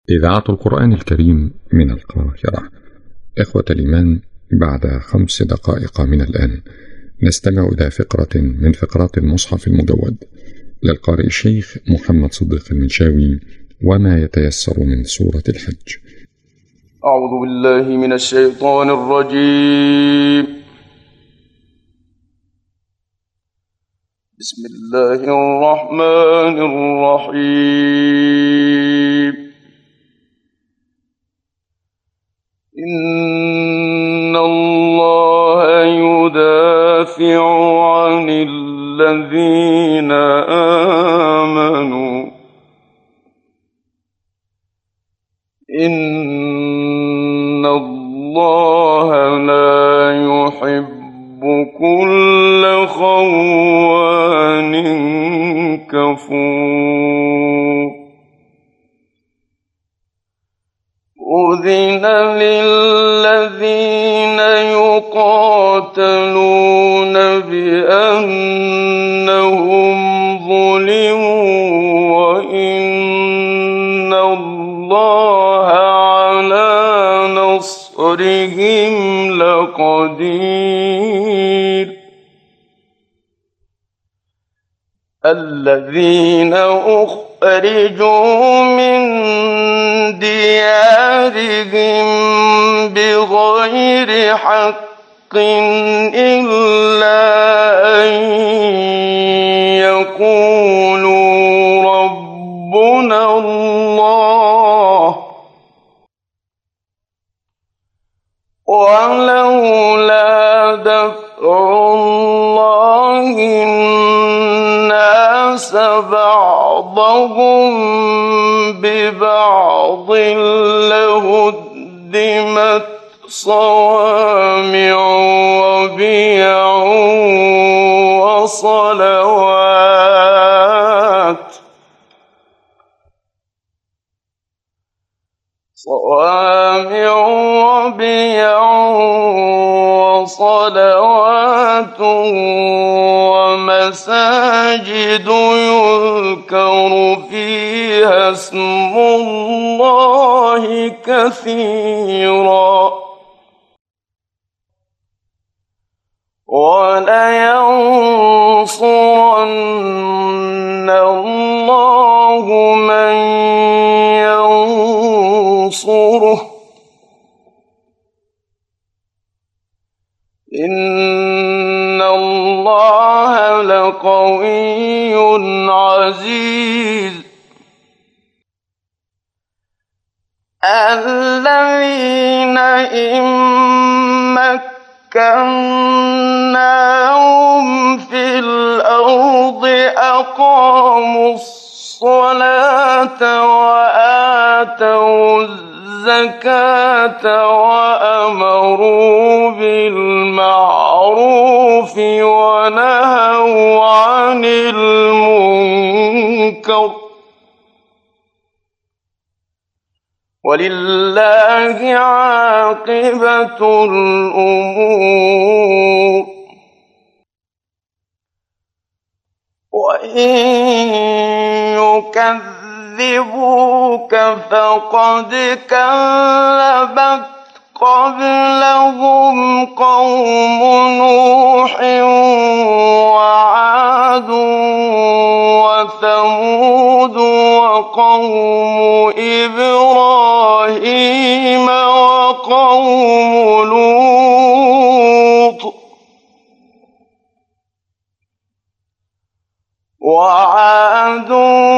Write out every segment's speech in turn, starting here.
إذاعة القرآن الكريم من القاهرة. إخوة الإيمان، بعد 5 دقائق من الآن نستمع إلى فقرة من فقرات المصحف المجود للقارئ الشيخ محمد صديق المنشاوي، وما يتيسر من سورة الحج. أعوذ بالله من الشيطان الرجيم. بسم الله الرحمن الرحيم. إن الله يدافع عن الذين آمنوا إن الله لا يحب كل خوان كفور. أذن للذين يقاتلون بأنهم ظلموا وإن الله على نصرهم لقدير. الذين أخرجوا من ديارهم بغير حق إلا أن يقولوا ربنا الله ولولا دفع الله الناس بعضهم ببعض لهدمت صوامع وبيع وصلوات ومساجد يذكر فيها اسم الله كثيرا ولينصرن الله من ينصره إن الله لقوي عزيز. الذين إن مكناهم في الأرض أقاموا الصلاة وآتوا الزكاة وأمروا بالمعروف ونهوا عن المنكر ولله عاقبة الأمور. وإن يكذبوك فقد كذبت قبلهم قوم نوح وعاد وثمود وقوم إبراهيم وقوم لوط وعاد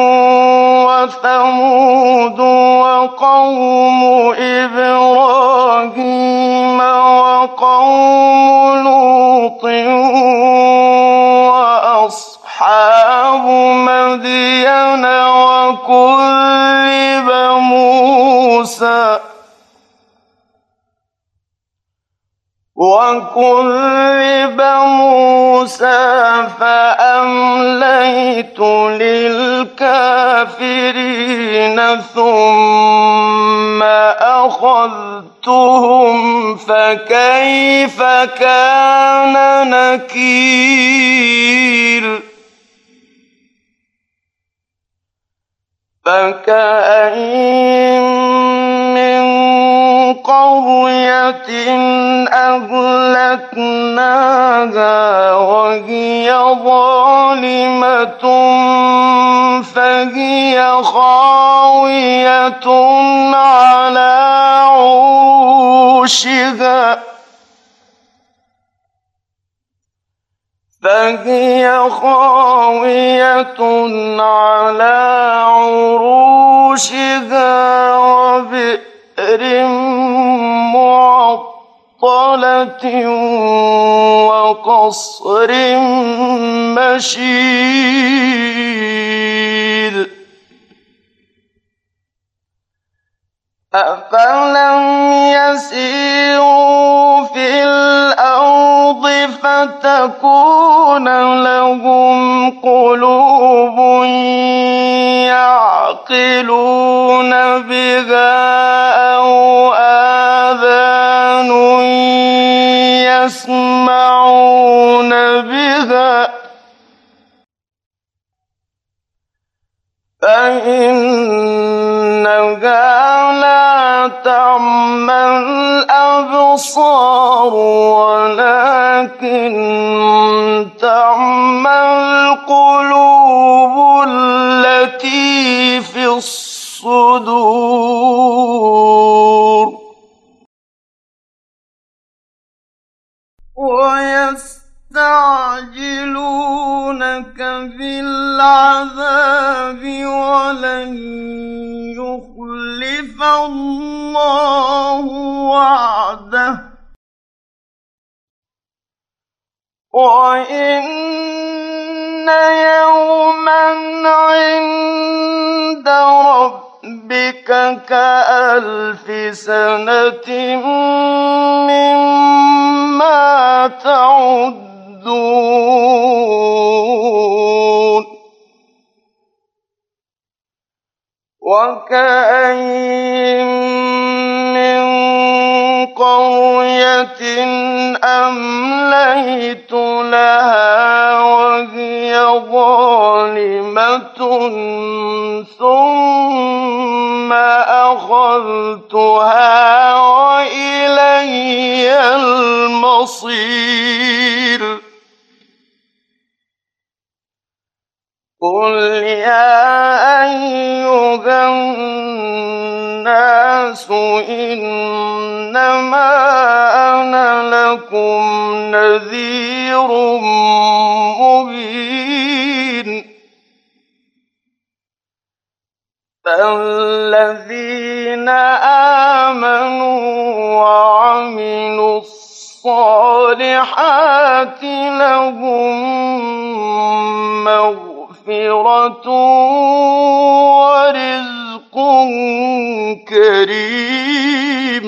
وثمود وقوم إبراهيم وقوم لوط وأصحاب مدين وكذب موسى فأمليت للكافرين ثم أخذتهم فكيف كان نكير. فكأين أهلكناها وهي ظالمة فهي خاوية على عروشها وبئر معطلة وقصر مشيد أفلم يسيروا في الأرض فتكون لهم قلوب يعقلون بها أو آذان يسمعون بها فإنها لا تعمى الأبصار ولكن تعمى القلوب التي في الصدور ويستعجلونك بالعذاب ولن يخلف الله وعده وإن يوما عند ربك كألف سنة مما تعدون وكأين من قرية أمليت لها وهي ظالمة ثم أخذتها وإلي المصير قل يا أيها الناس إنما أنا لكم نذير مبين فالذين آمنوا وعملوا الصالحات لهم مغفرة ورزق كريم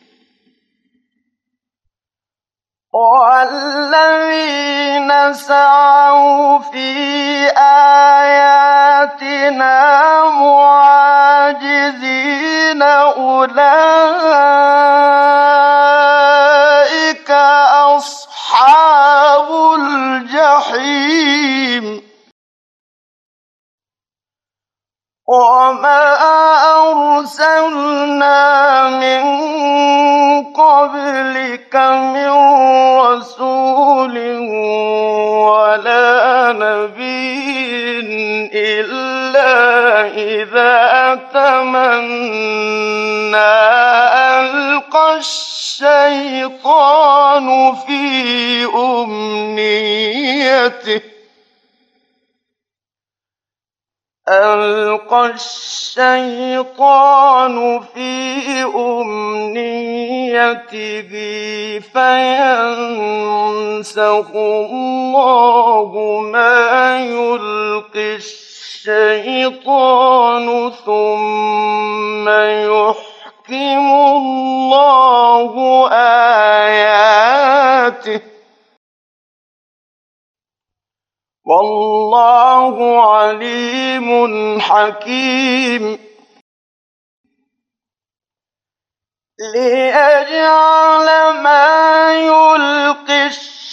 والذين سعوا في آياتنا معاجزين أولئك أصحاب الجحيم وما أرسلنا من قبلك من رسول ولا نبي إلا إذا تمنى ألقى الشيطان في أمنيته فينسخ الله ما يلقي الشيطان ثم يحكم الله آياته والله عليم حكيم ليجعل ما يلقي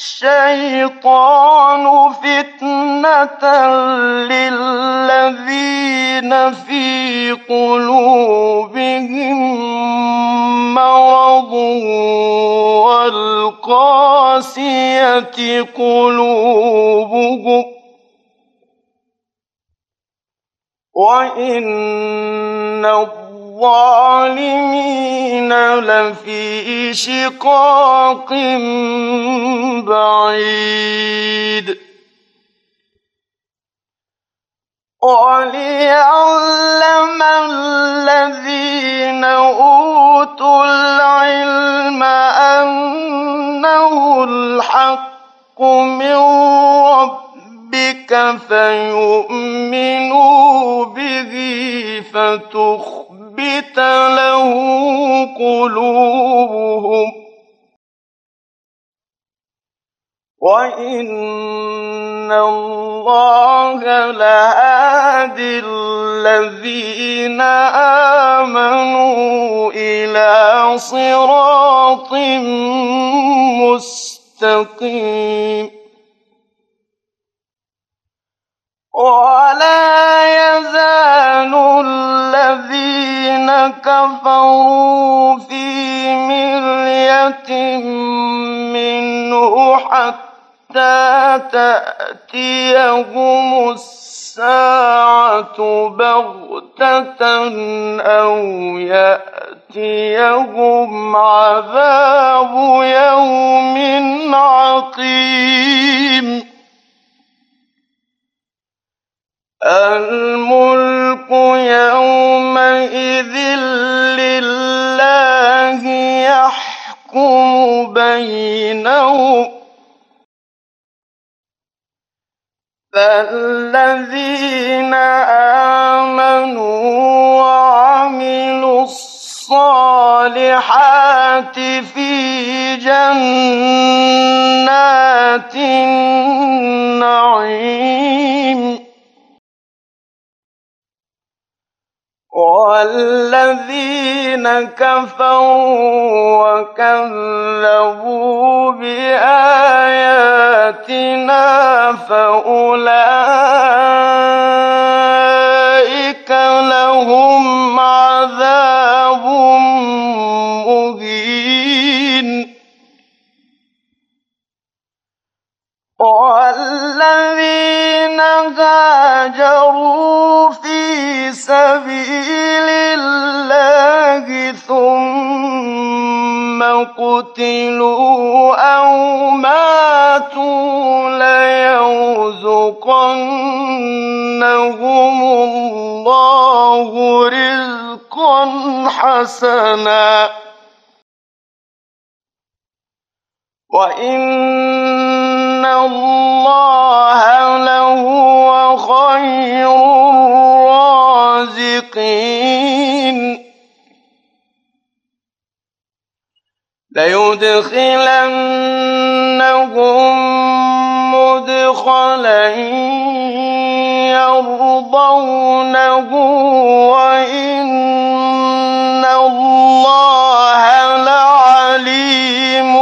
الشيطان فتنة للذين في قلوبهم مرض القاسية قلوبهم وإن الظالمين لفي شقاق بعيد وليعلم الذين أوتوا العلم أنه الحق من ربك فيؤمنوا به فتخبت له قلوبهم وإن الله لهادي الذين آمنوا إلى صراط مستقيم ولا يزال الذين كفروا في مرية منه حتى تأتيهم الساعة بغتة أو يأتيهم عذاب يوم عقيم الملك يومئذ لله يحكم بينهم فالذين آمنوا وعملوا الصالحات في جنات النعيم والذين كفروا وكذبوا بآياتنا فأولئك لهم عذاب مهين والذين هاجروا في سبيل الله ثم قتلوا أو ماتوا ليرزقنهم الله رزقا حسنا وإن الله لهو خير الرازقين ليدخلنهم مدخلا يرضونه وإن الله لعليم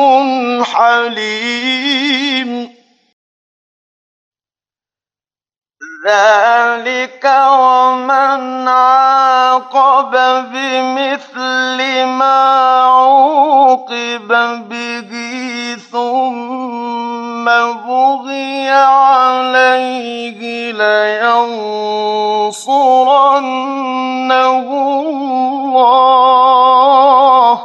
حليم ذلك ومن عاقب بمثل ما عوقب به ثم بغي عليه لينصرنه الله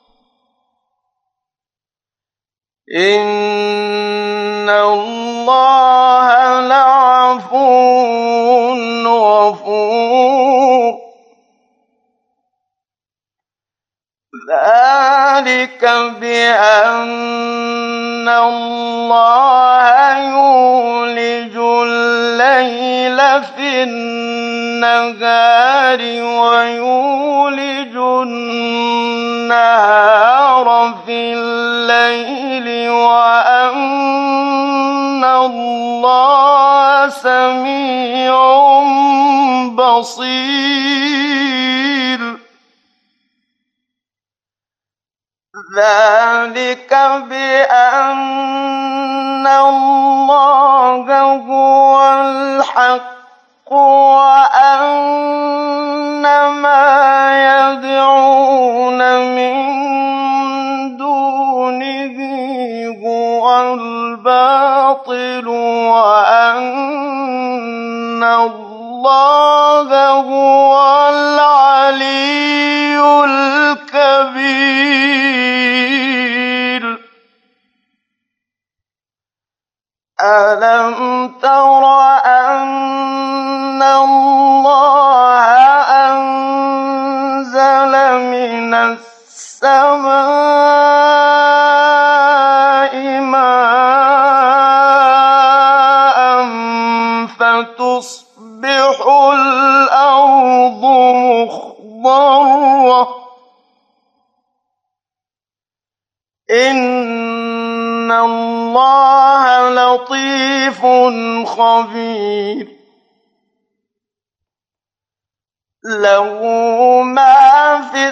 إن الله لعفو غفور ذلك بأن الله يولج الليل في النهار ويولج النهار في الليل وأن الله سميع بصير ذلك بأن الله هو الحق وأن ما يدعون من دونه هو ألم تر أن الله أنزل من السماء ماء فتصبح الأرض مخضرة إن الله لطيف خبير له ما في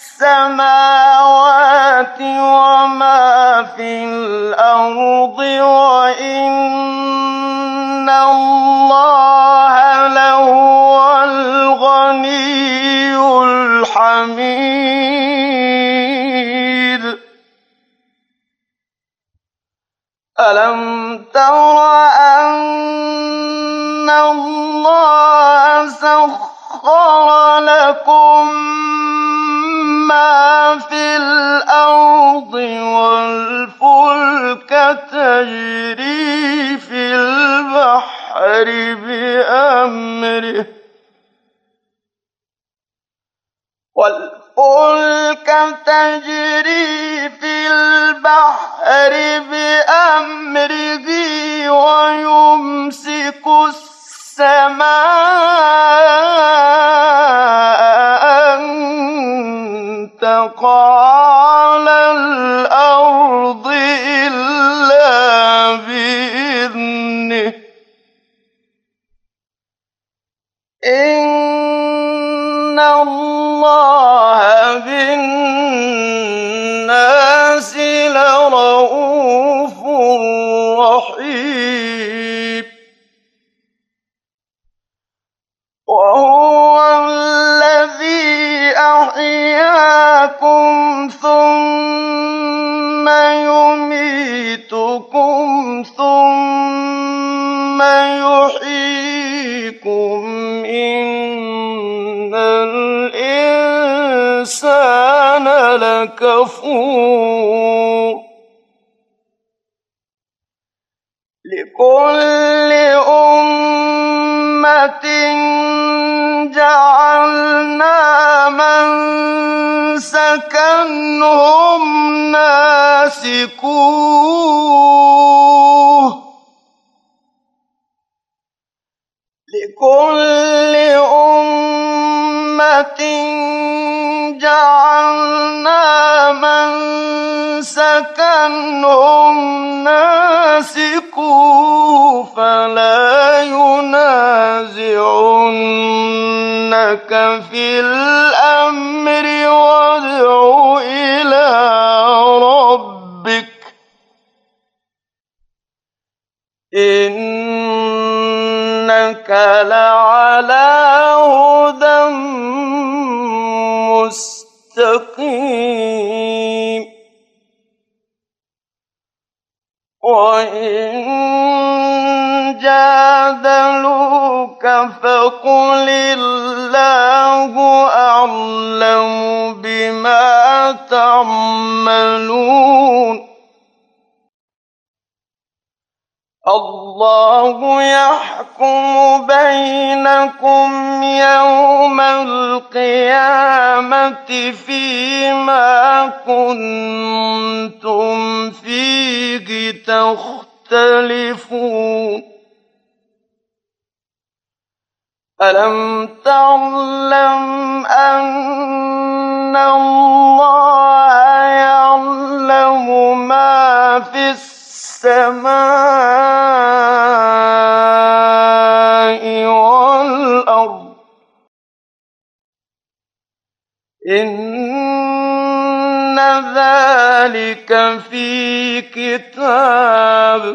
السماوات وما في الأرض وإن الله لهو الغني الحميد ألم تر أن الله سخر لكم ما في الأرض والفلك تجري في البحر بأمره ويمسك السماء أن تقع على الأرض إلا بإذنه إن الله بالناس لرءوف رحيم وهو الذي أحياكم ثم يميتكم ثم يحييكم إن الإنسان لكفور لكل أمة جعلنا منسكا هم ناسكوه لكل أمة جعلنا منسكا هم ناسكوه فلا ينازعنك في الأمر وادع إلى ربك إنك لعلى هدى مستقيم وإن جادلوك فقل الله أعلم بما تعملون الله يحكم بينكم يوم القيامة فيما كنتم فيه تختلفون ألم تعلم أن الله يعلم ما في السماء والأرض إن ذلك في كتاب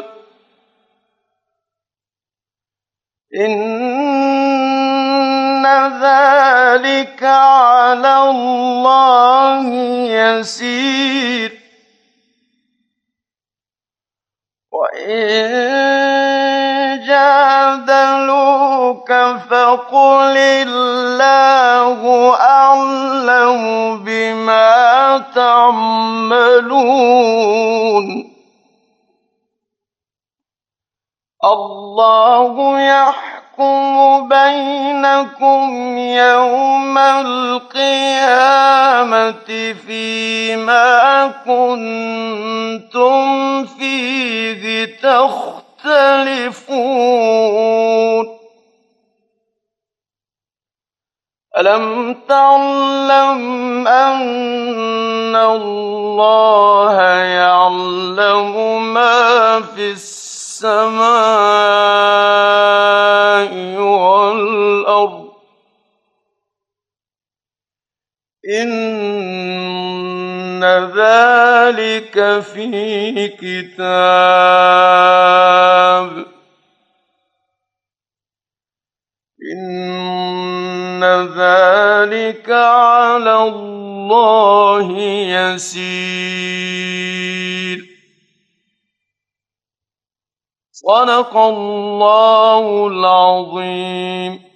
إن ذلك على الله يسير وإن جادلوك فقل الله أعلم بما تعملون الله يحكم بينكم يوم القيامة فيما كنتم فيه تختلفون ألم تعلم أن الله يعلم ما في السماء والأرض إن ذلك في كتاب إن ذلك على الله يسير صدق الله العظيم.